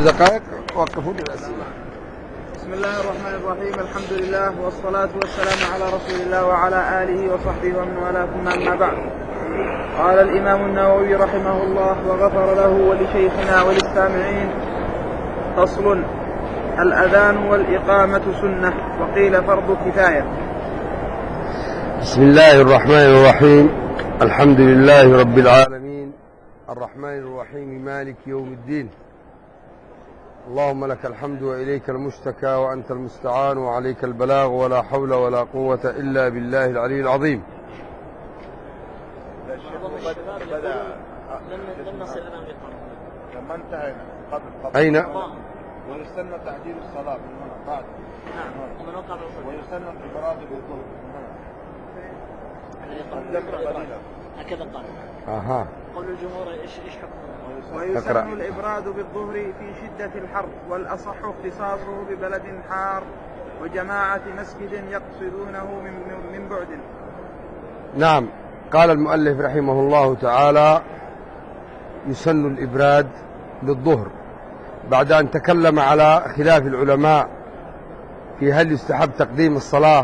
دقائق وقفوا للأسئلة. بسم الله الرحمن الرحيم. الحمد لله والصلاة والسلام على رسول الله وعلى آله وصحبه ومن والاه، ثم أما بعد. قال الإمام النووي رحمه الله وغفر له ولشيخنا وللسامعين: فصل: الأذان والإقامة سنة، وقيل فرض كفاية. بسم الله الرحمن الرحيم. الحمد لله رب العالمين، الرحمن الرحيم، مالك يوم الدين. اللهم لك الحمد وإليك المشتكى وأنت المستعان وعليك البلاغ، ولا حول ولا قوة إلا بالله العلي العظيم. لم نصل أمام الإقامة لما انتهينا قبل أين؟ ويستنى تعجيل الصلاة من هنا بعد. نعم. ومن وقع بالصلاة ويستنى الإبراد بالظهر من هنا. هكذا قال. أها. قول الجمهور إيش حكمه؟ ويسن الإبراد بالظهر في شدة الحر، والأصح اختصاصه ببلد حار وجماعة مسجد يقصدونه من بعد. نعم. قال المؤلف رحمه الله تعالى: يسن الإبراد بالظهر، بعد أن تكلم على خلاف العلماء في هل يستحب تقديم الصلاة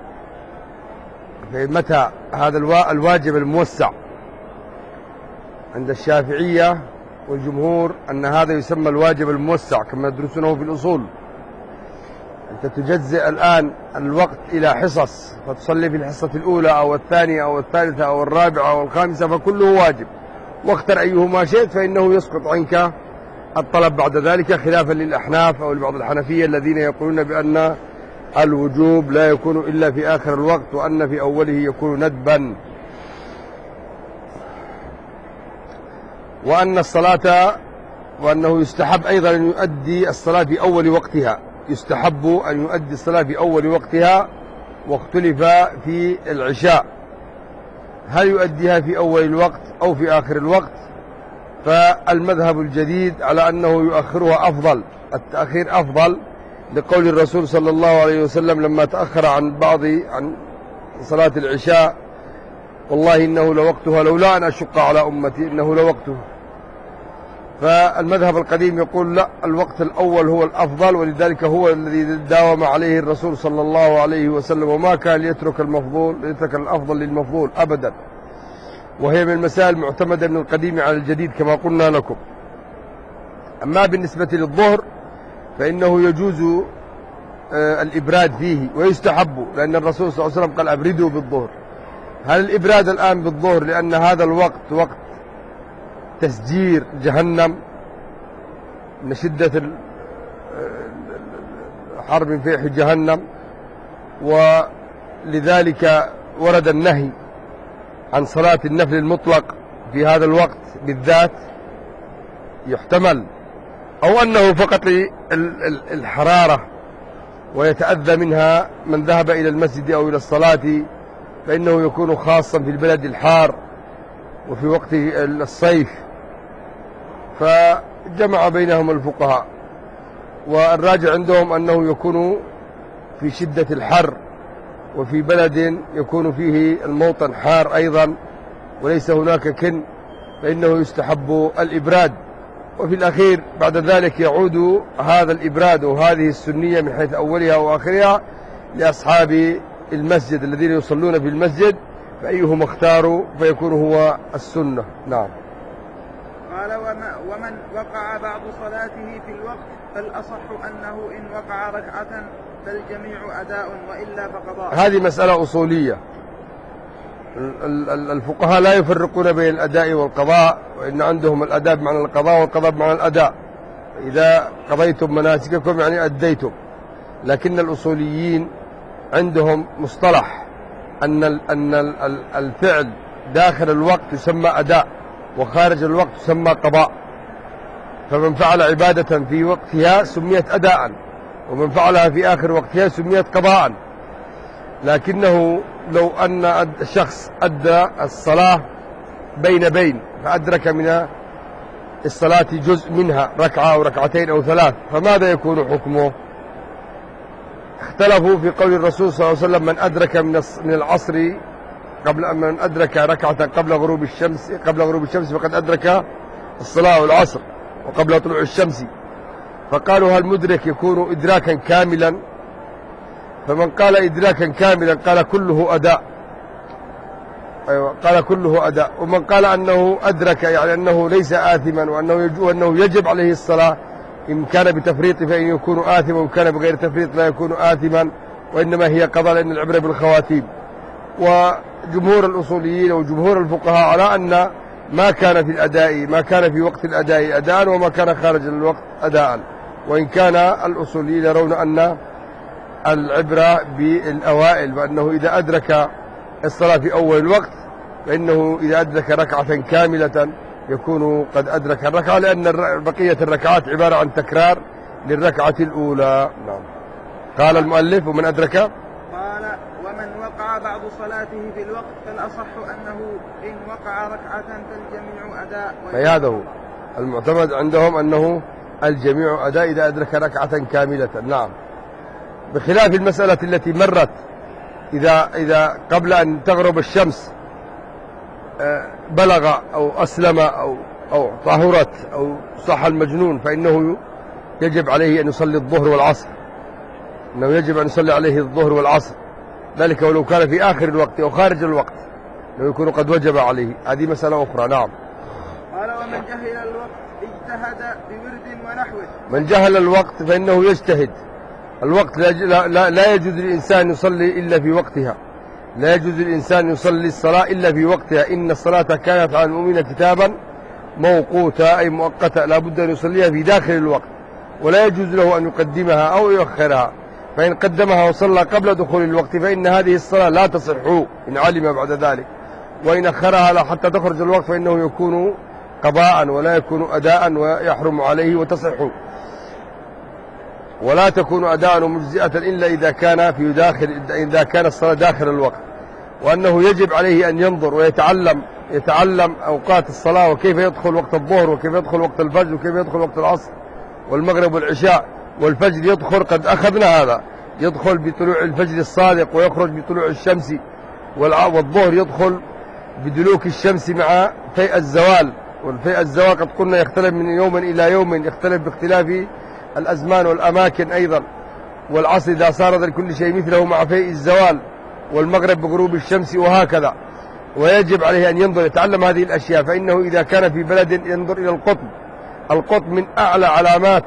في متى هذا الواجب الموسع عند الشافعية والجمهور، أن هذا يسمى الواجب الموسع كما يدرسونه في الأصول. أنت تجزئ الآن الوقت إلى حصص، فتصلي في الحصة الأولى أو الثانية أو الثالثة أو الرابعة أو الخامسة، فكله واجب، واختر أيهما شئت فإنه يسقط عنك الطلب بعد ذلك، خلافا للأحناف أو لبعض الحنفية الذين يقولون بأن الوجوب لا يكون إلا في آخر الوقت، وأن في أوله يكون ندبا. وأنه يستحب أيضا أن يؤدي الصلاة في أول وقتها، يستحب أن يؤدي الصلاة في أول وقتها، واختلف في العشاء هل يؤديها في أول الوقت أو في آخر الوقت، فالمذهب الجديد على أنه يؤخرها أفضل، التأخير أفضل، لقول الرسول صلى الله عليه وسلم لما تأخر عن صلاة العشاء: والله إنه لوقتها لولا أن أشق على أمتي إنه لوقتها. فالمذهب القديم يقول لا، الوقت الأول هو الأفضل، ولذلك هو الذي داوم عليه الرسول صلى الله عليه وسلم، وما كان ليترك الأفضل للمفضول أبدا، وهي من المسائل المعتمدة من القديم على الجديد كما قلنا لكم. أما بالنسبة للظهر فإنه يجوز الإبراد فيه ويستحب، لأن الرسول صلى الله عليه وسلم قال: أبردوا بالظهر. هل الإبراد الآن بالظهر لأن هذا الوقت وقت تسجير جهنم من شدة الحر من فيح جهنم، ولذلك ورد النهي عن صلاة النفل المطلق في هذا الوقت بالذات؟ يحتمل، أو أنه فقط الحرارة ويتأذى منها من ذهب إلى المسجد أو إلى الصلاة، فإنه يكون خاصا في البلد الحار وفي وقت الصيف، فجمع بينهم الفقهاء، والراجع عندهم أنه يكون في شدة الحر وفي بلد يكون فيه الموطن حار أيضا وليس هناك كن، فإنه يستحب الإبراد. وفي الأخير بعد ذلك يعود هذا الإبراد وهذه السنية من حيث أولها وآخرها لأصحاب المسجد الذين يصلون في المسجد، فأيهم اختاروا فيكون هو السنة. نعم. قال: ومن وقع بعض صلاته في الوقت فالأصح أنه إن وقع ركعة فالجميع أداء، وإلا فقضاء. هذه مسألة أصولية، الفقهاء لا يفرقون بين الأداء والقضاء، وإن عندهم الأداء بمعنى القضاء والقضاء بمعنى الأداء. إذا قضيتم مناسككم يعني أديتم، لكن الأصوليين عندهم مصطلح أن الفعل داخل الوقت يسمى أداء، وخارج الوقت يسمى قضاء. فمن فعل عبادة في وقتها سميت أداء، ومن فعلها في آخر وقتها سميت قضاء. لكنه لو أن الشخص أدى الصلاة بين فأدرك من الصلاة جزء منها، ركعة أو ركعتين أو ثلاث، فماذا يكون حكمه؟ اختلفوا في قول الرسول صلى الله عليه وسلم: من أدرك من العصر من أدرك ركعة قبل غروب الشمس فقد أدرك الصلاة والعصر، وقبل طلوع الشمس. فقالوا هل مدرك يكون إدراكا كاملا؟ فمن قال إدراكا كاملا قال كله أداء. أيوة، قال كله أداء. ومن قال أنه أدرك يعني أنه ليس آثما وأنه يجب عليه الصلاة، إن كان بتفريط فإن يكون آثما، وإن كان بغير تفريط لا يكون آثما، وإنما هي قضاء لأن العبرة بالخواتيم. وجمهور الأصوليين وجمهور الفقهاء على أن ما كان في الأداء، ما كان في وقت الأداء أداء، وما كان خارج الوقت أداء. وإن كان الأصوليين يرون أن العبرة بالأوائل، وأنه إذا أدرك الصلاة في أول الوقت فإنه إذا أدرك ركعة كاملة يكون قد أدرك الركعة، لأن بقية الركعات عبارة عن تكرار للركعة الأولى. نعم. قال المؤلف ومن أدرك، قال ومن وقع بعض صلاته في الوقت فالأصح أنه إن وقع ركعة فالجميع أداء. فهذا هو المعتمد عندهم أنه الجميع أداء إذا أدرك ركعة كاملة. نعم. بخلاف المسألة التي مرت، إذا قبل أن تغرب الشمس بلغ أو أسلم أو طهرت أو صح المجنون فإنه يجب عليه أن يصلي الظهر والعصر، إنه يجب أن يصلي عليه الظهر والعصر، ذلك ولو كان في آخر الوقت أو خارج الوقت لو يكون قد وجب عليه. هذه مسألة أخرى. نعم. قال ومن جهل الوقت اجتهد بورد ونحوه. من جهل الوقت فإنه يجتهد. الوقت لا يجوز للإنسان يصلي إلا في وقتها، لا يجوز للإنسان يصلي الصلاة إلا في وقتها. إن الصلاة كانت على المؤمنين كتابا موقوتا، أي مؤقتا، لا بد أن يصليها في داخل الوقت، ولا يجوز له أن يقدمها أو يؤخرها. فإن قدمها وصلى قبل دخول الوقت فإن هذه الصلاة لا تصح إن علم بعد ذلك، وإن أخرها حتى تخرج الوقت فإنه يكون قضاء ولا يكون أداء ويحرم عليه وتصح، ولا تكون أداء مجزئة إلا إذا كان الصلاة داخل الوقت. وأنه يجب عليه أن ينظر ويتعلم أوقات الصلاة، وكيف يدخل وقت الظهر، وكيف يدخل وقت الفجر، وكيف يدخل وقت العصر والمغرب والعشاء. والفجر يدخل، قد أخذنا هذا، يدخل بطلوع الفجر الصادق ويخرج بطلوع الشمس، والظهر يدخل بدلوك الشمس مع فيء الزوال. والفيء الزوال قد قلنا يختلف من يوم إلى يوم، يختلف باختلاف الأزمان والأماكن أيضا. والعصر إذا صار لكل شيء مثله مع فيء الزوال، والمغرب بغروب الشمس، وهكذا. ويجب عليه أن ينظر يتعلم هذه الأشياء، فإنه إذا كان في بلد ينظر إلى القطب. القطب من أعلى علامات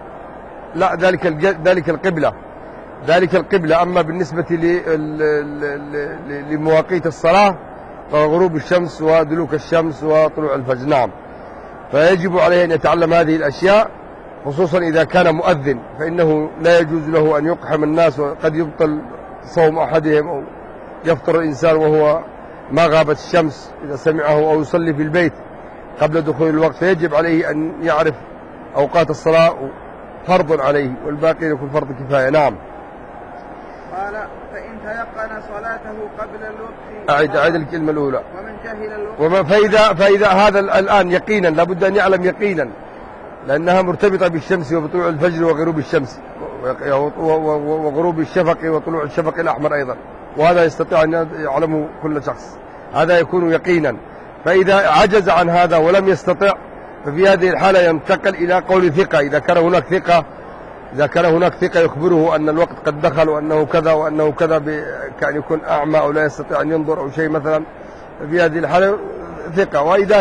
ذلك القبلة. أما بالنسبة لمواقيت الصلاة فغروب الشمس ودلوك الشمس وطلوع الفجر. نعم. فيجب عليه أن يتعلم هذه الأشياء، خصوصا إذا كان مؤذن، فإنه لا يجوز له أن يقحم الناس، وقد يبطل صوم أحدهم أو يفطر الإنسان وهو ما غابت الشمس إذا سمعه، أو يصلي في البيت قبل دخول الوقت. فيجب عليه أن يعرف أوقات الصلاة، فرض عليه، والباقي يكون فرض كفاية. نعم. قال فإن تيقن صلاته قبل الوقت. أعد الكلمة الأولى. ومن جهل الوقت. فإذا هذا الآن يقينا، لابد أن يعلم يقينا، لأنها مرتبطة بالشمس وبطلوع الفجر وغروب الشمس وغروب الشفق وطلوع الشفق الأحمر أيضا، وهذا يستطيع أن يعلمه كل شخص، هذا يكون يقينا. فإذا عجز عن هذا ولم يستطع، ففي هذه الحالة ينتقل إلى قول ثقة. إذا كان هناك ثقة يخبره أن الوقت قد دخل وأنه كذا وأنه كذا، كأن يكون أعمى أو لا يستطيع أن ينظر أو شيء مثلا، ففي هذه الحالة ثقة. وإذا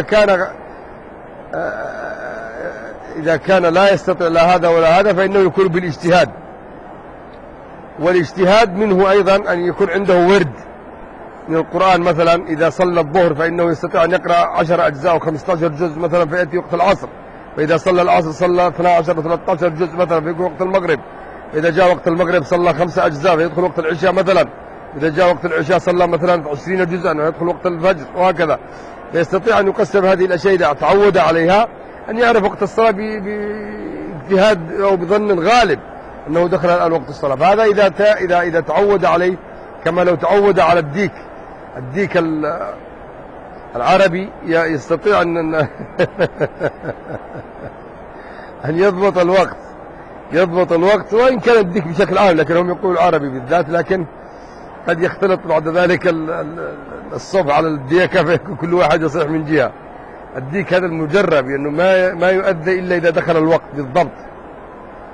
كان لا يستطيع لا هذا ولا هذا، فإنه يكون بالاجتهاد. والاجتهاد منه أيضا أن يكون عنده ورد من القرآن. مثلا إذا صلى الظهر فإنه يستطيع أن يقرأ 10 أجزاء أو 15 جزء مثلا، فيأتي وقت العصر. فإذا صلى العصر صلى 12 13 جزء مثلا، فيكون وقت المغرب. إذا جاء وقت المغرب صلى 5 أجزاء، فيدخل وقت العشاء مثلا. إذا جاء وقت العشاء صلى مثلا 20 جزءا، ويدخل وقت الفجر، وهكذا. فيستطيع أن يقسم هذه الأشياء إذا تعود عليها، أن يعرف وقت الصلاة باجتهاد أو بظن غالب أنه دخل الآن وقت الصلاة. فهذا إذا تعود عليه، كما لو تعود على الديك العربي، يستطيع أن أن يضبط الوقت. وإن كان الديك بشكل عام، لكن هم يقولوا العربي بالذات، لكن قد يختلط بعد ذلك الصف على الديكة، فيكون كل واحد يصيح من جهة. الديك هذا المجرب، لأنه ما يؤدي إلا إذا دخل الوقت بالضبط.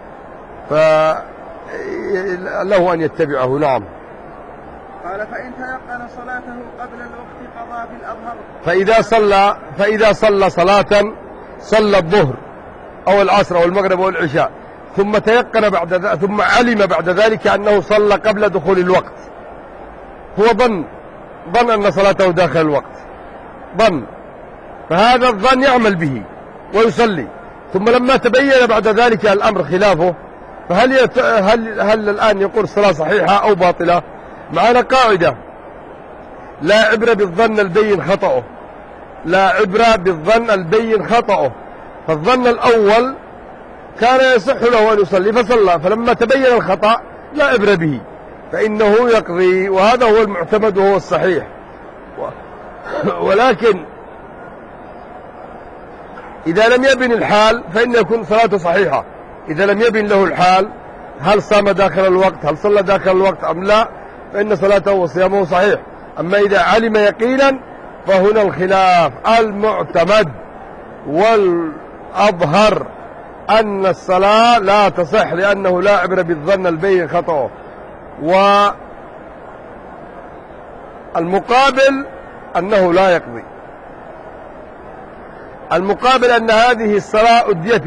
فله أن يتبعه. نعم. قال فإن تيقن صلاته قبل الوقت قضى في الأظهر. فإذا صلى صلاة، صلى الظهر أو العصر أو المغرب أو العشاء، ثم تيقن ثم علم بعد ذلك أنه صلى قبل دخول الوقت، هو ظن أن صلاته داخل الوقت، فهذا الظن يعمل به ويصلي. ثم لما تبين بعد ذلك الأمر خلافه، هل الآن يقول الصلاة صحيحة أو باطلة؟ معنا قاعدة: لا عبرة بالظن البين خطأه، لا عبرة بالظن البين خطأه. فالظن الأول كان يصح له أن يصلي فصلى، فلما تبين الخطأ لا عبرة به، فإنه يقضي، وهذا هو المعتمد وهو الصحيح. ولكن إذا لم يبن الحال فإن يكون صلاته صحيحة. إذا لم يبن له الحال، هل صام داخل الوقت، هل صلى داخل الوقت أم لا، فإن صلاته وصيامه صحيح. أما إذا علم يقينا فهنا الخلاف. المعتمد والأظهر أن الصلاة لا تصح، لأنه لا عبرة بالظن البين خطأه. والمقابل أنه لا يقضي. المقابل أن هذه الصلاة أديت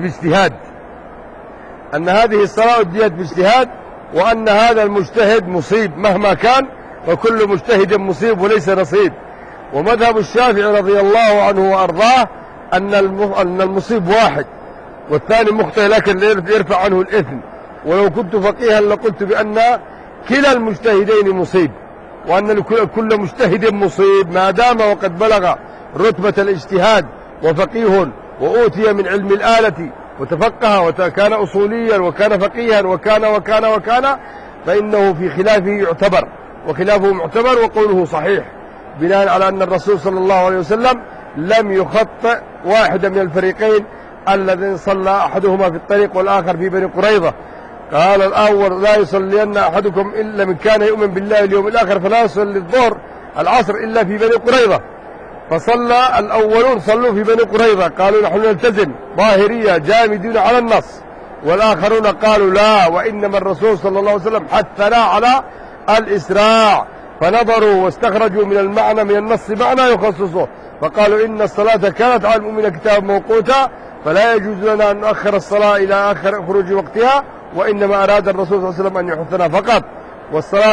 باجتهاد، وأن هذا المجتهد مصيب مهما كان، وكل مجتهد مصيب وليس نصيب. ومذهب الشافعي رضي الله عنه وأرضاه أن المصيب واحد والثاني مخطئ لكن يرفع عنه الإثم. ولو كنت فقيها لقلت بأن كلا المجتهدين مصيب، وأن كل مجتهد مصيب ما دام وقد بلغ رتبة الاجتهاد وفقيه وأوتي من علم الآلة وتفقه وكان أصوليا وكان فقيها وكان فإنه في خلافه يعتبر، وخلافه معتبر، وقوله صحيح، بناء على أن الرسول صلى الله عليه وسلم لم يخطئ واحدا من الفريقين الذين صلى أحدهما في الطريق والآخر في بني قريظة. قال الأول: لا يصلين أحدكم إلا من كان يؤمن بالله اليوم الآخر، فلا يصلي الظهر العصر إلا في بني قريظة. فصلى الأولون صلوا في بني قريظة، قالوا نحن نلتزم، ظاهرية جامدين على النص. والآخرون قالوا لا، وإنما الرسول صلى الله عليه وسلم حثنا على الإسراع، فنظروا واستخرجوا من المعنى من النص معنى يخصصه، فقالوا إن الصلاة كانت على المؤمنين كتابا موقوتا، فلا يجوز لنا أن نؤخر الصلاة إلى آخر خروج وقتها، وإنما أراد الرسول صلى الله عليه وسلم أن يحثنا فقط. والصلاة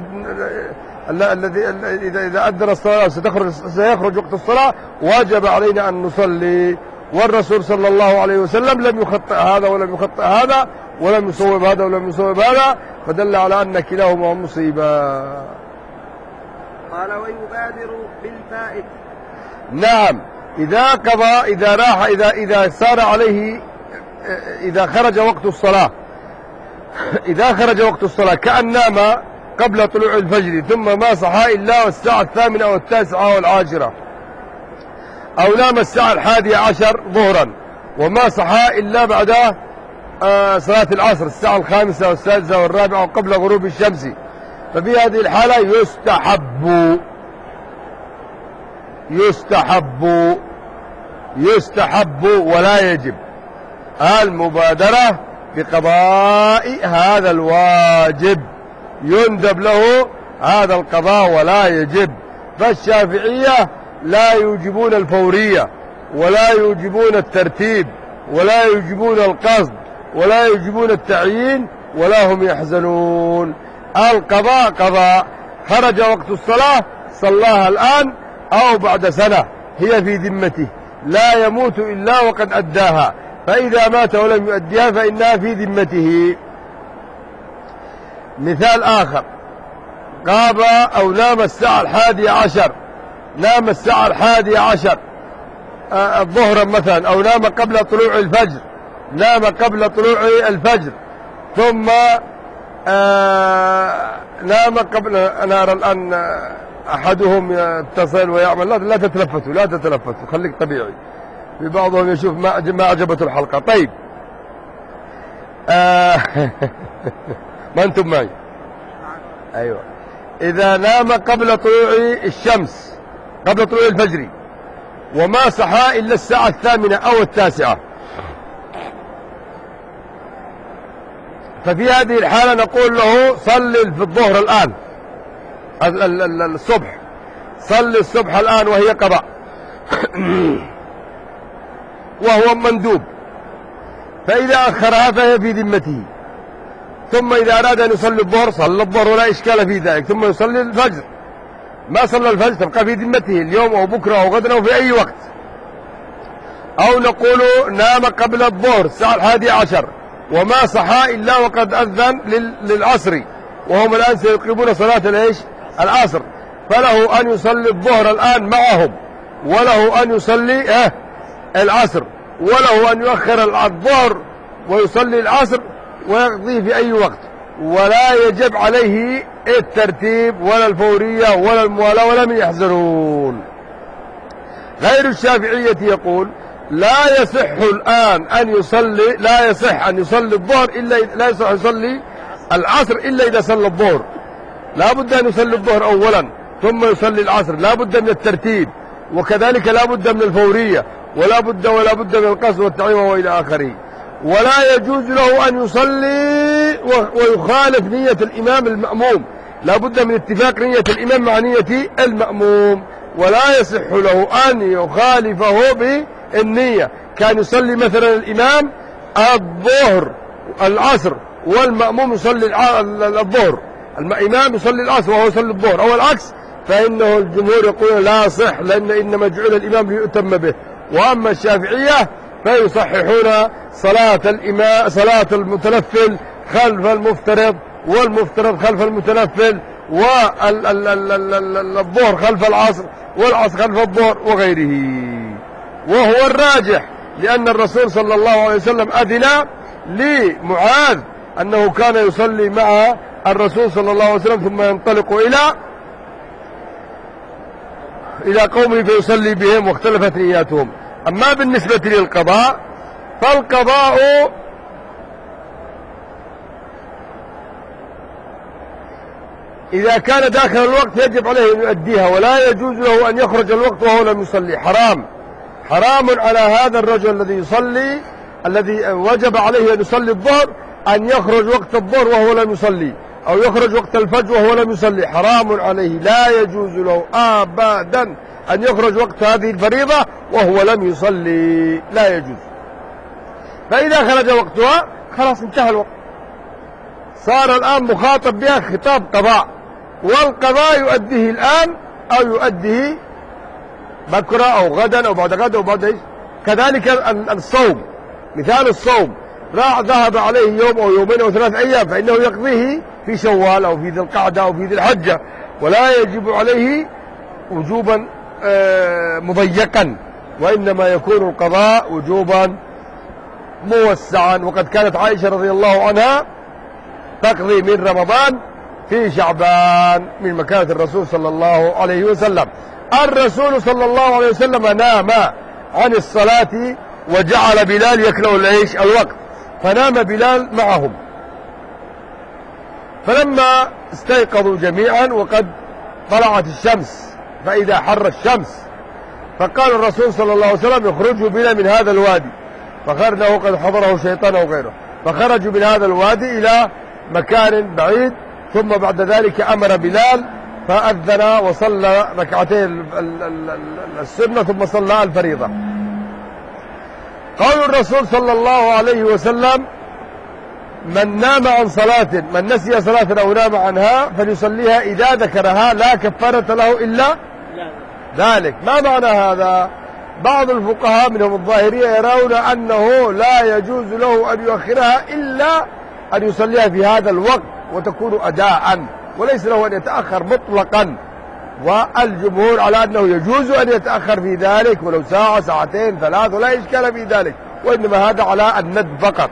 الذي إذا أذن الصلاة سيخرج وقت الصلاة، واجب علينا أن نصلي. والرسول صلى الله عليه وسلم لم يخطئ هذا ولم يخطئ هذا، ولم يصوب هذا ولم يصوب هذا، فدل على أن كلاهما مصيبة. قال: ويبادر بالفائت. نعم، إذا قضى، إذا راح، إذا صار عليه، إذا خرج وقت الصلاة كأن نام قبل طلوع الفجر ثم ما صحى إلا الساعة 8 أو 9 أو 10، أو نام الساعة 11 ظهرا وما صحى إلا بعد صلاة العصر الساعة 5 والسادسة والرابعة وقبل غروب الشمس، ففي هذه الحالة يستحب ولا يجب المبادرة بقضاء هذا الواجب، يندب له هذا القضاء ولا يجب. فالشافعية لا يوجبون الفورية، ولا يوجبون الترتيب، ولا يوجبون القصد، ولا يوجبون التعيين، ولا هم يحزنون. القضاء قضاء، خرج وقت الصلاة صلاها الآن أو بعد سنة هي في ذمته، لا يموت إلا وقد أداها، فإذا مات ولم يؤديها فإنها في ذمته. مثال آخر: غاب أو نام الساعة 11، نام الساعة 11 ظهرا مثلا، أو نام قبل طلوع الفجر، نام قبل طلوع الفجر، ثم نام قبل، أنا أرى الآن أحدهم يتصل ويعمل، لا تتلفتوا، خليك طبيعي، في بعضهم يشوف ما عجبته الحلقة. طيب ما أنتم معي؟ أيوة. إذا نام قبل طلوع الشمس، قبل طلوع الفجر، وما صحى إلا الساعة 8 أو 9، ففي هذه الحالة نقول له صل في الظهر الآن، الصبح، صل الصبح الآن وهي قضاء وهو مندوب، فإذا أخرها فهي في ذمته. ثم إذا أراد أن يصلي الظهر صلى الظهر ولا إشكال في ذلك، ثم يصلي الفجر، ما صلى الفجر تبقى في ذمته اليوم أو بكرة أو غدا أو في أي وقت. أو نقول نام قبل الظهر الساعة 11 وما صحى إلا وقد أذن للعصر، وهم الآن سيقيمون صلاة العصر، فله أن يصلي الظهر الآن معهم، وله أن يصلي العصر، وله أن يؤخر الظهر ويصلي العصر ويقضيه في أي وقت، ولا يجب عليه الترتيب ولا الفورية ولا الموالاة ولا من يحذرون. غير الشافعية يقول لا يصح الآن أن يصلي، لا يصح أن يصلي الظهر إلا لا يصح يصلي العصر إلا إذا صلى الظهر، لا بد أن يصلي الظهر أولا ثم يصلي العصر، لا بد من الترتيب، وكذلك لا بد من الفورية، ولا بد من القصد والتعميم وإلى آخره. ولا يجوز له أن يصلي ويخالف نية الإمام المأموم، لا بد من اتفاق نية الإمام مع نية المأموم، ولا يصح له أن يخالفه بالنية. كان يصلي مثلا الإمام الظهر العصر والمأموم يصلي الظهر، الإمام يصلي العصر وهو يصلي الظهر، أو العكس، فإنه الجمهور يقول لا صح، لأن إنما جعل الإمام ليؤتم به. وأما الشافعية فيصححون صلاة المتنفل خلف المفترض، والمفترض خلف المتنفل، والظهر خلف العصر، والعصر خلف الظهر وغيره. وهو الراجح، لأن الرسول صلى الله عليه وسلم أذن لمعاذ أنه كان يصلي مع الرسول صلى الله عليه وسلم ثم ينطلق إلى قومه فيصلي بهم، واختلفت نياتهم. أما بالنسبة للقضاء فالقضاء إذا كان داخل الوقت يجب عليه أن يؤديها، ولا يجوز له أن يخرج الوقت وهو لم يصلي. حرام على هذا الرجل الذي يصلي، الذي وجب عليه أن يصلي الظهر، أن يخرج وقت الظهر وهو لم يصلي، أو يخرج وقت الفجر وهو لم يصلي، حرام عليه، لا يجوز له أبدا أن يخرج وقت هذه الفريضة وهو لم يصلي، لا يجوز. فإذا خرج وقتها خلاص انتهى الوقت، صار الآن مخاطب بها خطاب قضاء، والقضاء يؤديه الآن أو يؤديه بكرة أو غدا أو بعد غدا أو بعد إيش. كذلك الصوم، مثال الصوم ذهب عليه يوم أو يومين أو 3 أيام، فإنه يقضيه في شوال أو في ذي القعدة أو في ذي الحجة، ولا يجب عليه وجوبا مضيقا، وإنما يكون القضاء وجوبا موسعا. وقد كانت عائشة رضي الله عنها تقضي من رمضان في شعبان من مكانة الرسول صلى الله عليه وسلم. الرسول صلى الله عليه وسلم نام عن الصلاة وجعل بلال يكلأ الوقت، فنام بلال معهم، فلما استيقظوا جميعا وقد طلعت الشمس، فإذا حر الشمس فقال الرسول صلى الله عليه وسلم يخرجوا بنا من هذا الوادي، فخرجه قد حضره شيطان أو غيره، فخرجوا من هذا الوادي إلى مكان بعيد، ثم بعد ذلك أمر بلال فأذن وصلى ركعتين السنة ثم صلى الفريضة. قول الرسول صلى الله عليه وسلم من نام عن صلاة، من نسي صلاة أو نام عنها فليصليها إذا ذكرها لا كفارة له إلا ذلك. ما معنى هذا؟ بعض الفقهاء منهم الظاهرية يرون أنه لا يجوز له أن يؤخرها إلا أن يصليها في هذا الوقت وتكون أداء، وليس له أن يتأخر مطلقا. والجمهور على أنه يجوز أن يتأخر في ذلك ولو ساعة ساعتين 3 ولا إشكال في ذلك، وإنما هذا على الند فقط.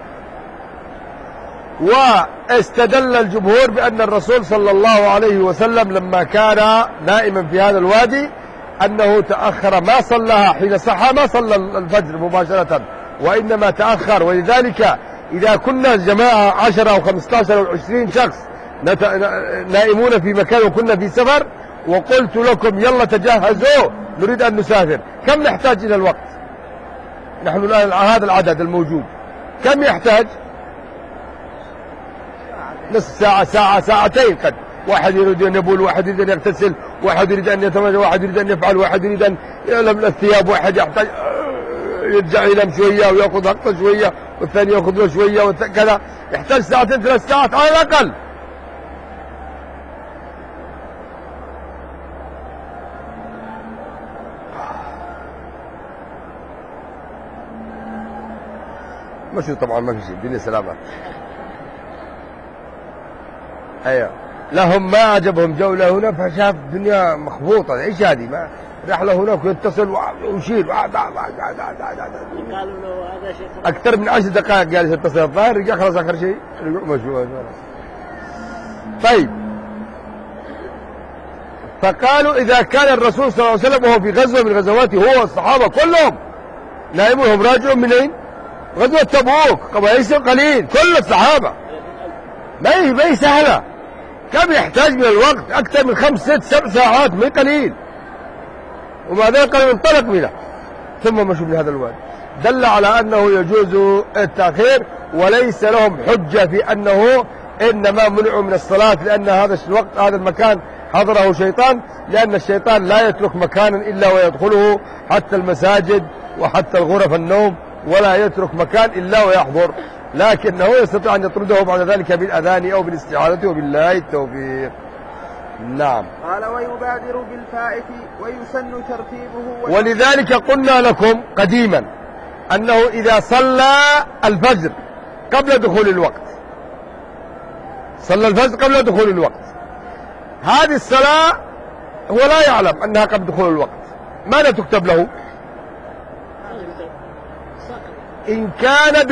واستدل الجمهور بأن الرسول صلى الله عليه وسلم لما كان نائما في هذا الوادي أنه تأخر، ما صلىها حين صحى، ما صلى الفجر مباشرة، وإنما تأخر. ولذلك إذا كنا جماعة 10 أو 15 أو 20 شخص نائمون في مكان وكنا في سفر، وقلت لكم يلا تجهزوا نريد أن نسافر، كم نحتاج إلى الوقت؟ نحن الآن هذا العدد الموجود كم يحتاج؟ نصف ساعة، ساعة، ساعتين قد. واحد يريد أن يبول، واحد يريد أن يغتسل، واحد يريد أن يتمشى، واحد يريد أن يفعل، واحد يريد أن يلم الثياب، واحد يحتاج يرجع ينام شوية ويأخذ وقته شوية، والثاني يأخذ له شوية كذا، يحتاج ساعتين 3 ساعات على الأقل. مشوا طبعا ما في شيء، الدنيا سلامة. ايوه، لهم ما عجبهم جولة هنا فشاف الدنيا مخبوطة، ايش هذه؟ ما رحلة هناك ويتصل ويشيل قالوا له هذا شيء أكثر من 10 دقائق جالس يتصل، الظاهر رجع خلاص آخر شيء مشوا. طيب، فقالوا إذا كان الرسول صلى الله عليه وسلم وهو في غزوة من غزواته هو والصحابة كلهم نائمهم راجعون منين؟ غزوة تبوك، قبائل قليل، كل الصحابة ما هي سهلة، كم يحتاج من الوقت؟ أكثر من 5 6 7 ساعات، ما قليل. ومع ذلك قالوا انطلق منه ثم مشوا من هذا الوادي، دل على أنه يجوز التأخير، وليس لهم حجة في أنه إنما منعوا من الصلاة لأن هذا الوقت هذا المكان حضره شيطان، لأن الشيطان لا يترك مكانا إلا ويدخله، حتى المساجد وحتى الغرف النوم، ولا يترك مكان إلا ويحضر، لكنه يستطيع أن يطرده بعد ذلك بالأذان أو بالاستعاذة، وبالله التوفيق. نعم. قال ويبادر بالفائت ويسن ترتيبه ولذلك قلنا لكم قديما أنه إذا صلى الفجر قبل دخول الوقت، صلى الفجر قبل دخول الوقت، هذه الصلاة هو لا يعلم أنها قبل دخول الوقت، ماذا تكتب له؟ إن كان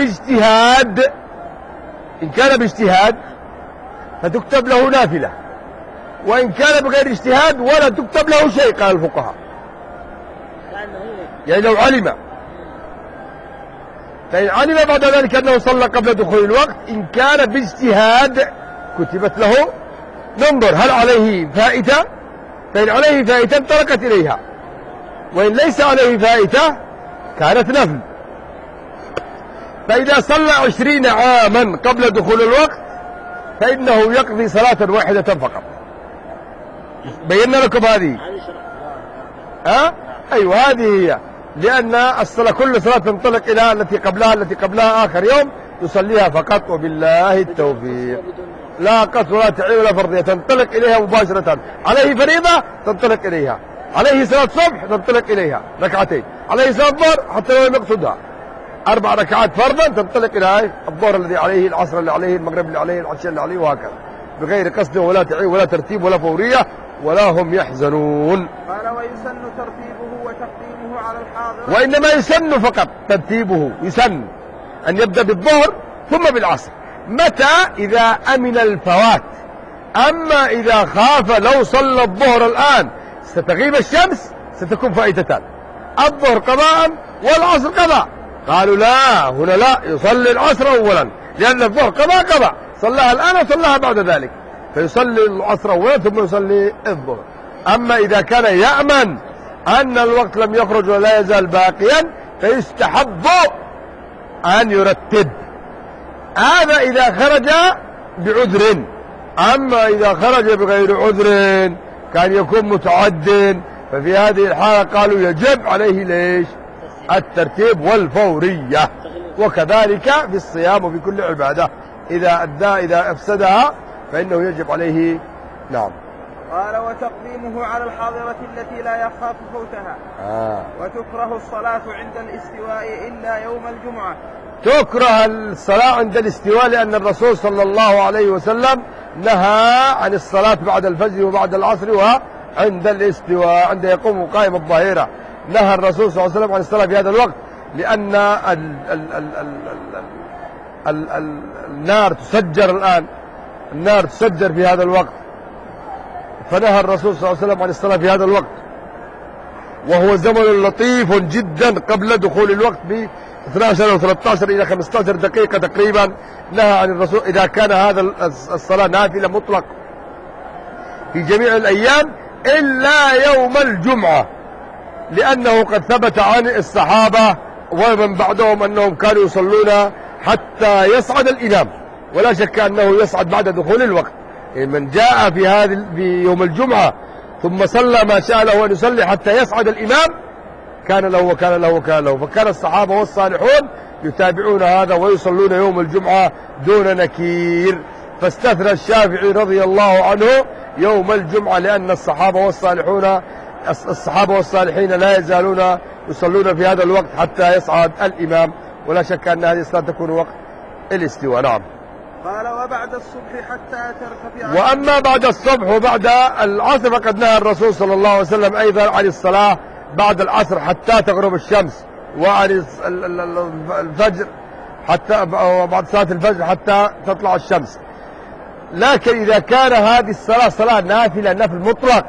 باجتهاد فتكتب له نافلة، وإن كان بغير اجتهاد ولا تكتب له شيء، قال الفقهاء. يعني لو علم، فإن علم بعد ذلك أنه صلى قبل دخول الوقت، إن كان باجتهاد كتبت له، ننظر هل عليه فائتة، فإن عليه فائتة انطلقت إليها، وإن ليس عليه فائتة كانت نفل. فإذا صلى 20 عاما قبل دخول الوقت فإنه يقضي صلاة واحدة فقط. بينا لكم هذه. أيوة، هذه هي، لأن الصلاة كل صلاة تنطلق إلى التي قبلها آخر يوم يصليها فقط، وبالله التوفيق. لا قصر ولا تعين ولا فرضية، تنطلق إليها مباشرة. عليه فريضة تنطلق إليها، عليه صلاة صبح تنطلق إليها ركعتين، عليه صلاة ظهر حتى لو لم يقصدها 4 ركعات فرضا تنطلق إلى الظهر الذي عليه، العصر اللي عليه، المغرب اللي عليه، العشاء اللي عليه، وهكذا، بغير قصد ولا تعين ولا ترتيب ولا فورية، ولا هم يحزنون. قال ويسن ترتيبه وتقديمه على الحاضر، وإنما يسن فقط ترتيبه، يسن أن يبدأ بالظهر ثم بالعصر، متى؟ إذا أمن الفوات. أما إذا خاف لو صلى الظهر الآن ستغيب الشمس ستكون فائتتان، الظهر قضاء والعصر قضاء، قالوا لا، هنا لا، يصلي العصر أولا، لأن الظهر قضاء، صلاها الآن وصلاها بعد ذلك، فيصلي العصر أولا ثم يصلي الظهر. أما إذا كان يأمن أن الوقت لم يخرج ولا يزال باقيا فيستحب أن يرتب، هذا إذا خرج بعذر. أما إذا خرج بغير عذر كان يكون متعد، ففي هذه الحالة قالوا يجب عليه ليش؟ الترتيب والفورية. وكذلك في الصيام وفي كل عبادة إذا أفسدها فإنه يجب عليه. نعم. قال وتقديمه على الحاضرة التي لا يخاف فوتها. وتكره الصلاة عند الاستواء إلا يوم الجمعة. تكره الصلاة عند الاستواء لأن الرسول صلى الله عليه وسلم نهى عن الصلاة بعد الفجر وبعد العصر وعند الاستواء، عند يقوم قائم الظهيرة نهى الرسول صلى الله عليه وسلم عن الصلاة في هذا الوقت، لأن النار تسجر الآن، النار تسجر في هذا الوقت، فنهى الرسول صلى الله عليه وسلم عن الصلاة في هذا الوقت، وهو زمن لطيف جدا قبل دخول الوقت ب 12 أو 13 إلى 15 دقيقة تقريبا. نهى عن الرسول إذا كان هذا الصلاة نافلة مطلق في جميع الأيام إلا يوم الجمعة، لأنه قد ثبت عن الصحابة ومن بعدهم أنهم كانوا يصلون حتى يصعد الإمام، ولا شك أنه يصعد بعد دخول الوقت. من جاء في يوم الجمعة ثم صلى ما شاء له أن يصلي حتى يصعد الإمام كان له وكان له وكان له. فكان الصحابة والصالحون يتابعون هذا ويصلون يوم الجمعة دون نكير. فاستثنى الشافعي رضي الله عنه يوم الجمعة لأن الصحابة والصالحين لا يزالون يصلون في هذا الوقت حتى يصعد الإمام، ولا شك أن هذه الصلاة تكون وقت الاستواء. نعم. قال وبعد الصبح حتى ترتفع. وأما بعد الصبح وبعد العصر فقد نهى الرسول صلى الله عليه وسلم أيضا عن الصلاة بعد العصر حتى تغرب الشمس، وعن الفجر حتى بعد صلاة الفجر حتى تطلع الشمس. لكن إذا كان هذه الصلاة صلاة نافلة نفل مطلق،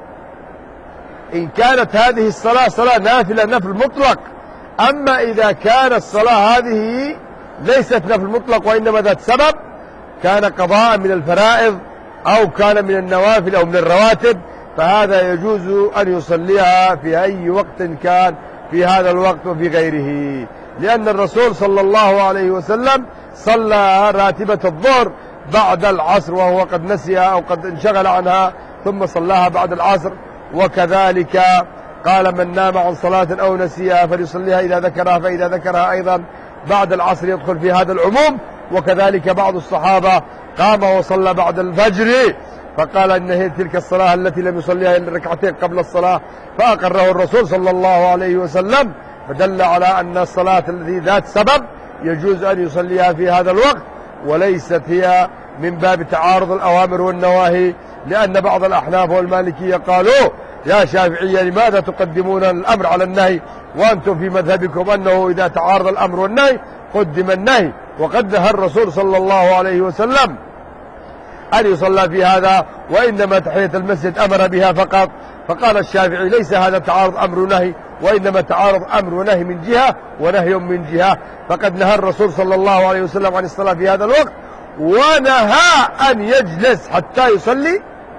إن كانت هذه الصلاة صلاة نافلة نفل مطلق. أما إذا كان الصلاة هذه ليست نفل مطلق وإنما ذات سبب، كان قضاء من الفرائض أو كان من النوافل أو من الرواتب، فهذا يجوز أن يصليها في أي وقت كان في هذا الوقت وفي غيره، لأن الرسول صلى الله عليه وسلم صلى راتبة الظهر بعد العصر وهو قد نسيها أو قد انشغل عنها ثم صلاها بعد العصر. وكذلك قال من نام عن صلاة أو نسيها فليصليها إذا ذكرها، فإذا ذكرها أيضا بعد العصر يدخل في هذا العموم. وكذلك بعض الصحابة قام وصلى بعد الفجر فقال إن هي تلك الصلاة التي لم يصليها إلا ركعتين قبل الصلاة، فأقره الرسول صلى الله عليه وسلم، فدل على أن الصلاة التي ذات سبب يجوز أن يصليها في هذا الوقت، وليست هي من باب تعارض الأوامر والنواهي. لأن بعض الأحناف والمالكية قالوا يا شافعية لماذا تقدمون الأمر على النهي وأنتم في مذهبكم أنه إذا تعارض الأمر والنهي قدم النهي، وقد نهى الرسول صلى الله عليه وسلم أن يصلى في هذا، وإنما تحية المسجد أمر بها فقط. فقال الشافعي ليس هذا تعارض أمر ونهي، وإنما تعارض أمر ونهي من جهة ونهي من جهة. فقد نهى الرسول صلى الله عليه وسلم عن الصلاة في هذا الوقت، ونهى أن يجلس حتى يصلي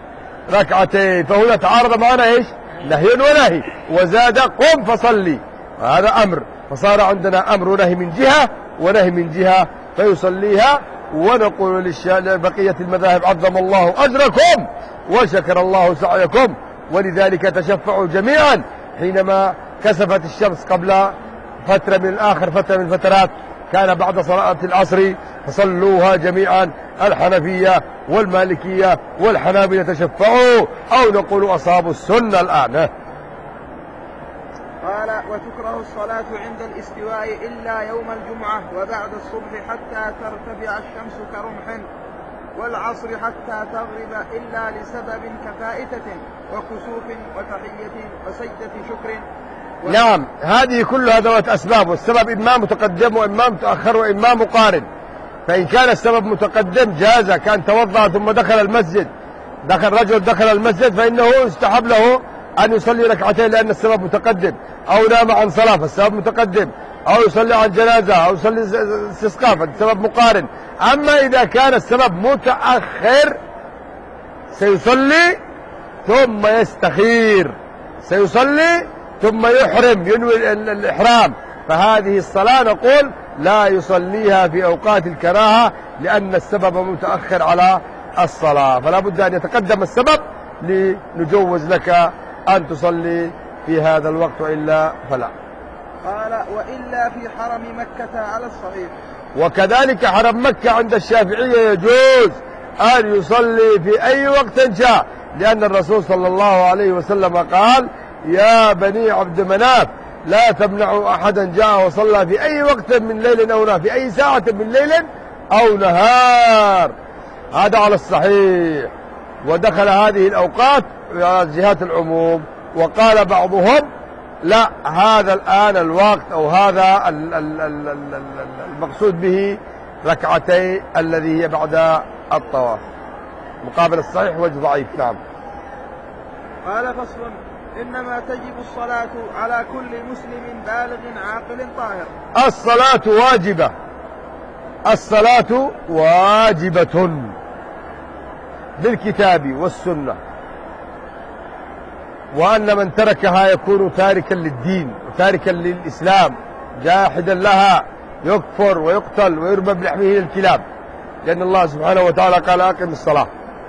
ركعتين، فهنا تعارض معنا إيش؟ نهي ونهي، وزاد قم فصلي، هذا أمر، فصار عندنا أمر ونهي من جهة ونهي من جهة فيصليها. ونقول لبقية المذاهب عظم الله أجركم وشكر الله سعيكم، ولذلك تشفعوا جميعا حينما كسفت الشمس قبل فترة من آخر فترة من الفترات كان بعد صلاة العصر فصلوها جميعا، الحنفية والمالكية والحنابلة تشفعوا، أو نقول أصابوا السنة الآن. قال وتكره الصلاة عند الاستواء إلا يوم الجمعة وبعد الصبح حتى ترتفع الشمس كرمح، والعصر حتى تغرب إلا لسبب كفائتة وكسوف وتحية وسجدة شكر. نعم، هذه كلها ذوات أسباب، والسبب إما متقدم وإما متأخر وإما مقارن. فإن كان السبب متقدم جاز، كان توضأ ثم دخل المسجد، دخل المسجد فإنه يستحب له أن يصلي ركعتين لأن السبب متقدم، أو نام عن صلاة فالسبب متقدم، أو يصلي عن جنازة، أو يصلي استسقاء فالسبب مقارن. أما إذا كان السبب متأخر سيصلي ثم يستخير، سيصلي ثم يحرم، ينوي الإحرام، فهذه الصلاة نقول لا يصليها في أوقات الكراهة لأن السبب متأخر على الصلاة، فلا بد أن يتقدم السبب لنجوز لك أن تصلي في هذا الوقت، وإلا فلا. قال وإلا في حرم مكة على الصحيح. وكذلك حرم مكة عند الشافعية يجوز أن يصلي في أي وقت شاء، لأن الرسول صلى الله عليه وسلم قال يا بني عبد مناف لا تمنعوا أحدا جاء وصلى في أي وقت من ليل أو نهار، في أي ساعة من ليل أو نهار، هذا على الصحيح. ودخل هذه الأوقات على جهات العموم. وقال بعضهم لا، هذا الآن الوقت أو هذا المقصود به ركعتي الذي هي بعد الطواف، مقابل الصحيح وجه ضعيف. نعم. قال فصل إنما تجب الصلاة على كل مسلم بالغ عاقل طاهر. الصلاة واجبة، الصلاة واجبة بالكتاب والسنة، وأن من تركها يكون تاركا للدين وتاركا للإسلام جاحدا لها، يكفر ويقتل ويرمى بلحمه الكلاب. لأن الله سبحانه وتعالى قال أقم الصلاة.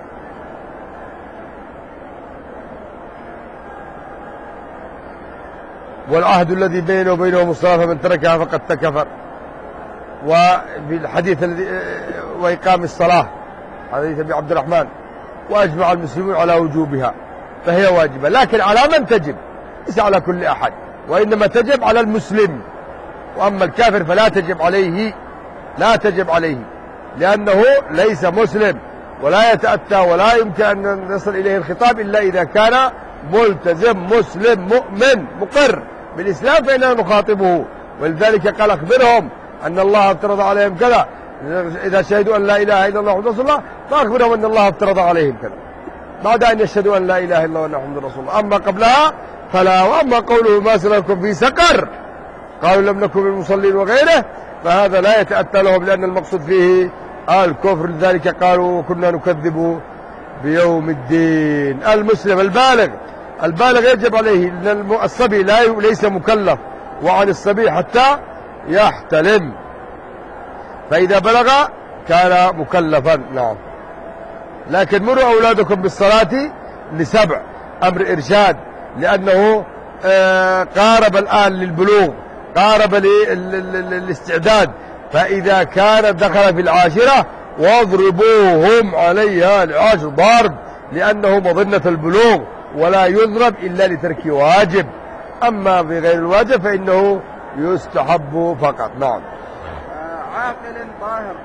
والعهد الذي بينه وبينهم الصلاة فمن تركها فقد تكفر. وفي الحديث الذي وإقام الصلاة حديث أبي عبد الرحمن وأجمع المسلمون على وجوبها فهي واجبة، لكن على من تجب؟ ليس على كل أحد، وإنما تجب على المسلم. وأما الكافر فلا تجب عليه، لا تجب عليه، لأنه ليس مسلم ولا يتأتى ولا يمكن أن يصل إليه الخطاب إلا إذا كان ملتزم مسلم مؤمن مقر بالإسلام فإننا نخاطبه. ولذلك قال أخبرهم أن الله افترض عليهم كذا، إذا شهدوا أن لا إله إلا الله محمد رسول الله فأخبرهم أن الله افترض عليهم كذا، بعد أن يشهدوا أن لا إله إلا الله وأن محمد رسول الله. أما قبلها فلا. وأما قوله ما سلككم في سقر قالوا لم نكن من المصلين وغيره، فهذا لا يتأتى لهم لأن المقصود فيه الكفر. لذلك قالوا كنا نكذب بيوم الدين. المسلم البالغ يجب عليه، لأن الصبي ليس مكلف، وعن الصبي حتى يحتلم، فإذا بلغ كان مكلفا. نعم. لكن مروا أولادكم بالصلاة لسبع، أمر إرشاد، لأنه قارب الآن للبلوغ، قارب للاستعداد، فإذا كان دخل في العاشرة واضربوهم عليها العاشر ضرب، لأنه مظنة البلوغ ولا يضرب إلا لترك واجب. أما في غير الواجب فإنه يستحب فقط. نعم. عاقل طاهر.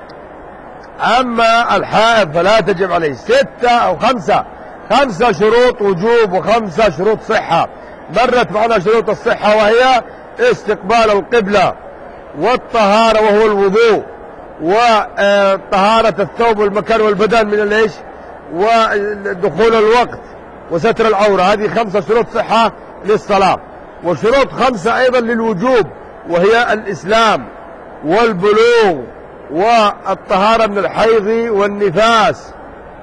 أما الحائض فلا تجب عليه 6 أو 5 شروط وجوب و5 شروط صحة. مرت معنا شروط الصحة وهي استقبال القبلة، والطهارة وهو الوضوء، وطهارة الثوب والمكان والبدن من الإيش، ودخول الوقت، وستر العورة. هذه 5 شروط صحة للصلاة. وشروط 5 أيضا للوجوب، وهي الإسلام والبلوغ والطهارة من الحيض والنفاس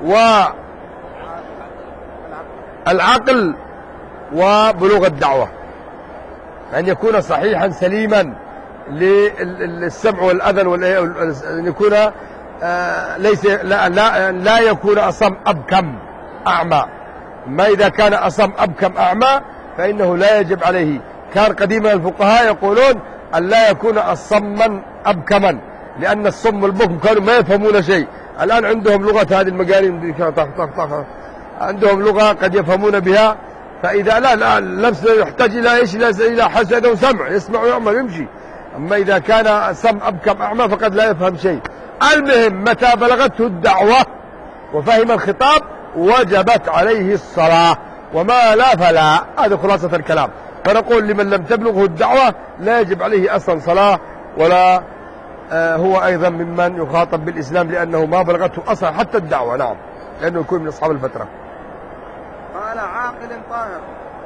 والعقل وبلوغ الدعوة، أن يكون صحيحا سليما للسمع والأذن، أن يكون ليس لا يكون أصم أبكم أعمى. ما إذا كان أصم أبكم أعمى فإنه لا يجب عليه. كان قديما الفقهاء يقولون أن لا يكون أصما أبكما، لأن الصم والبكم كانوا ما يفهمون شيء. الآن عندهم لغة هذه المقالين، عندهم لغة قد يفهمون بها، فإذا لا اللبس يحتاج إلى إيش؟ إلى حسد وسمع، يسمع ويعمل يمشي. أما إذا كان صم أبكم أعمى فقد لا يفهم شيء. المهم متى بلغته الدعوة وفهم الخطاب وجبت عليه الصلاة، وما لا فلا. هذا خلاصة الكلام. فنقول لمن لم تبلغه الدعوة لا يجب عليه أصلا صلاة، ولا هو أيضا ممن يخاطب بالإسلام، لأنه ما بلغته أصلا حتى الدعوة. نعم، لأنه يكون من أصحاب الفترة. قال عاقل طاهر.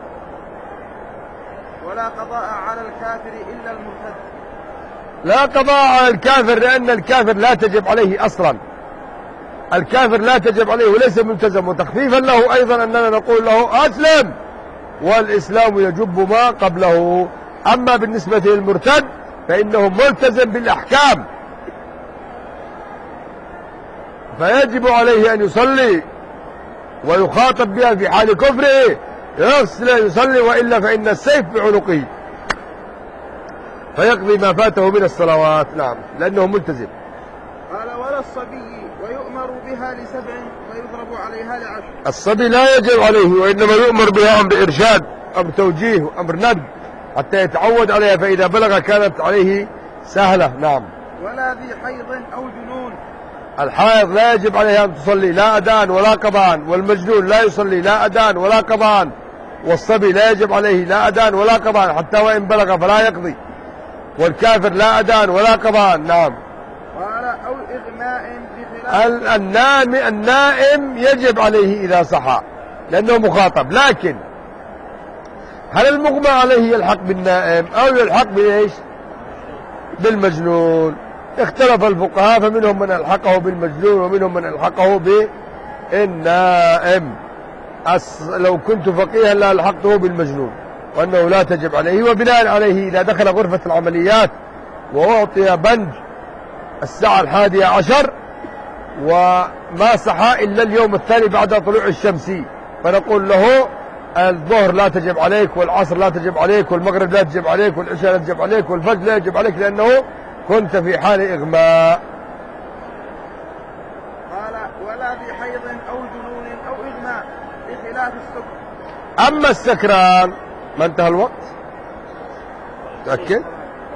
ولا قضاء على الكافر إلا المرتد. لا قضاء على الكافر، لأن الكافر لا تجب عليه أصلا. الكافر لا تجب عليه وليس ملتزم. وتخفيفا له أيضا أننا نقول له أسلم، والإسلام يجب ما قبله. أما بالنسبة للمرتد فإنه ملتزم بالأحكام، فيجب عليه أن يصلي ويخاطب بها في حال كفره، يصلي، وإلا فإن السيف بعنقه فيقضي ما فاته من الصلوات. نعم، لأنه ملتزم. قال ولا الصبي ويؤمر بها ل7 ويضرب عليها ل10. الصبي لا يجب عليه، وإنما يؤمر بها أمر إرشاد، أمر توجيه، أمر ندب، حتى يتعود عليها، فإذا بلغ كانت عليه سهلة. نعم. ولا ذي حيض أو جنون. الحائض لا يجب عليها أن تصلي لا أداء ولا قضاء، والمجنون لا يصلي لا أداء ولا قضاء، والصبي لا يجب عليه لا أداء ولا قضاء حتى وإن بلغ فلا يقضي، والكافر لا أداء ولا قضاء. نعم. قال أو إغماء بخلاف. النائم يجب عليه إذا صحى لأنه مخاطب، لكن هل المغمى عليه يلحق بالنائم أو يلحق بإيش؟ بالمجنون. اختلف الفقهاء، فمنهم من ألحقه بالمجنون ومنهم من ألحقه بالنائم. لو كنت فقيها لا ألحقته بالمجنون، وأنه لا تجب عليه. وبناء عليه إذا دخل غرفة العمليات وأعطي بنج الساعة 11 وما صحى إلا اليوم الثاني بعد طلوع الشمس، فنقول له الظهر لا تجب عليك، والعصر لا تجب عليك، والمغرب لا تجب عليك، والعشاء لا تجب عليك، والفجر لا يجب عليك، لأنه كنت في حال إغماء. قال ولا في حيض أو جنون أو إغماء بخلاف السكر. أما السكران ما انتهى الوقت؟ تأكد؟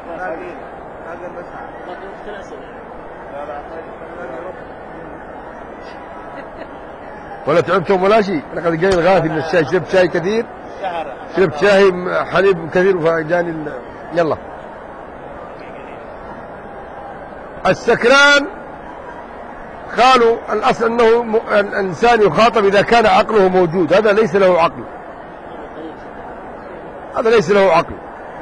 ولا تعبتم ولا شيء؟ لقد جاي الغافي من الشاي، شربت شاي كثير، شربت شاي حليب كثير فجاني يلا. السكران قالوا الأصل أنه الإنسان يخاطب إذا كان عقله موجود، هذا ليس له عقل، هذا ليس له عقل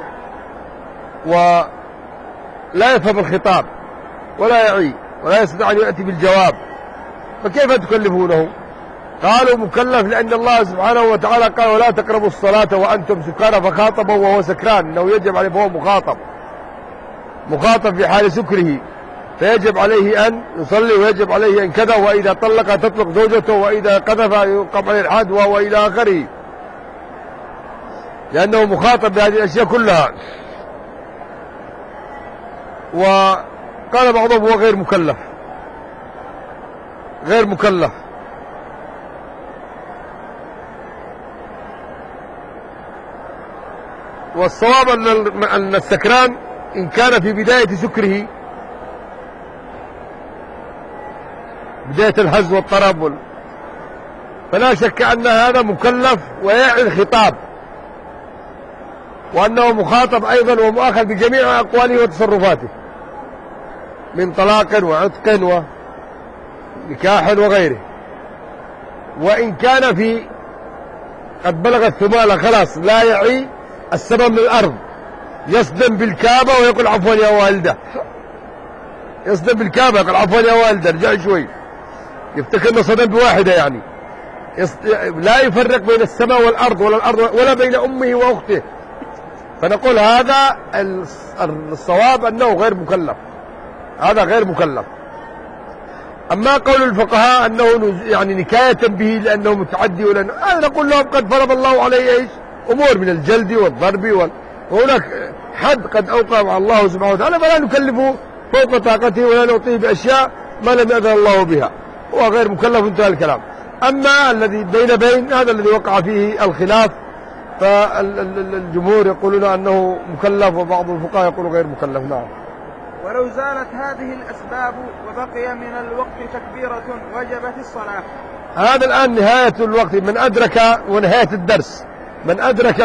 ولا يفهم الخطاب ولا يعي ولا يستطيع أن يأتي بالجواب، فكيف تكلفونه؟ قالوا مكلف لأن الله سبحانه وتعالى قال ولا تقربوا الصلاة وأنتم سكارى، فخاطبه وهو سكران، أنه يجب عليه، فهو مخاطب في حال سكره، فيجب عليه أن يصلي ويجب عليه أن كذا، وإذا طلق تطلق زوجته، وإذا قذف يقام عليه الحد وإلى آخره، لأنه مخاطب بهذه الأشياء كلها. وقال بعضهم هو غير مكلف. والصواب أن السكران إن كان في بداية سكره، بداية الهز والطرب، فلا شك أن هذا مكلف ويعي الخطاب، وأنه مخاطب أيضا ومؤاخذ بجميع أقواله وتصرفاته من طلاق وعتق ونكاح وغيره. وإن كان في قد بلغ الثمالة خلاص لا يعي السبب من الأرض، يصدم بالكعبة ويقول عفوا يا والدة، يصدم بالكعبة يقول عفوا يا والدة ارجع شوي، يفتكر انه صدم بواحدة يعني، لا يفرق بين السماء والأرض ولا بين أمه وأخته. فنقول هذا الصواب أنه غير مكلف، هذا غير مكلف. أما قول الفقهاء أنه يعني نكاية به لأنه متعدي هذا نقول لهم قد فرض الله عليه إيش؟ أمور من الجلد والضرب وهناك حد قد أوقع الله سبحانه وتعالى، فلا نكلفه فوق طاقته ولا نعطيه بأشياء ما لم يأذن الله بها، هو غير مكلف، انتهى الكلام. أما الذي بين هذا الذي وقع فيه الخلاف، فالجمهور يقولون أنه مكلف وبعض الفقهاء يقولون غير مكلف. نعم. ولو زالت هذه الأسباب وبقي من الوقت تكبيرة وجبت الصلاة. هذا الآن نهاية الوقت، من أدرك، ونهاية الدرس، من أدرك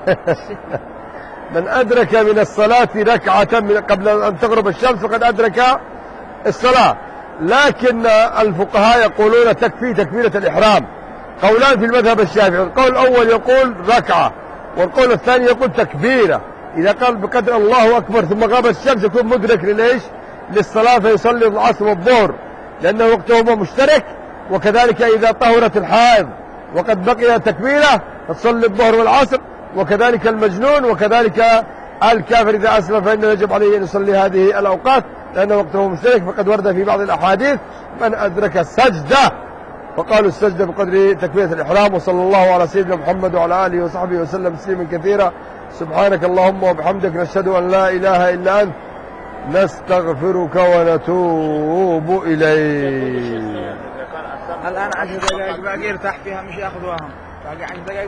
من أدرك من الصلاة ركعة قبل أن تغرب الشمس فقد أدرك الصلاة. لكن الفقهاء يقولون تكفي تكبيرة الإحرام، قولان في المذهب الشافعي، القول الأول يقول ركعة، والقول الثاني يقول تكبيرة. إذا قال بقدر الله أكبر ثم غاب الشمس يكون مدرك للإيش؟ للصلاة، فيصلي العصر والظهر لأنه وقتهما مشترك. وكذلك إذا طهرت الحائض وقد بقي تكبيرة تصلي الظهر والعصر، وكذلك المجنون، وكذلك الكافر إذا أسلم فإنه يجب عليه أن يصلي هذه الأوقات لأنه وقته مشترك. فقد ورد في بعض الأحاديث من أدرك السجدة، فقالوا السجدة بقدر تكبيرة الإحرام. وصلى الله على سيدنا محمد وعلى آله وصحبه وسلم تسليما كثيرا. سبحانك اللهم وبحمدك، نشهد أن لا إله إلا أنت، نستغفرك ونتوب إليك. الآن 10 دقائق باقي يرتاح فيها، مش ياخذ وهم، باقي 10 دقائق.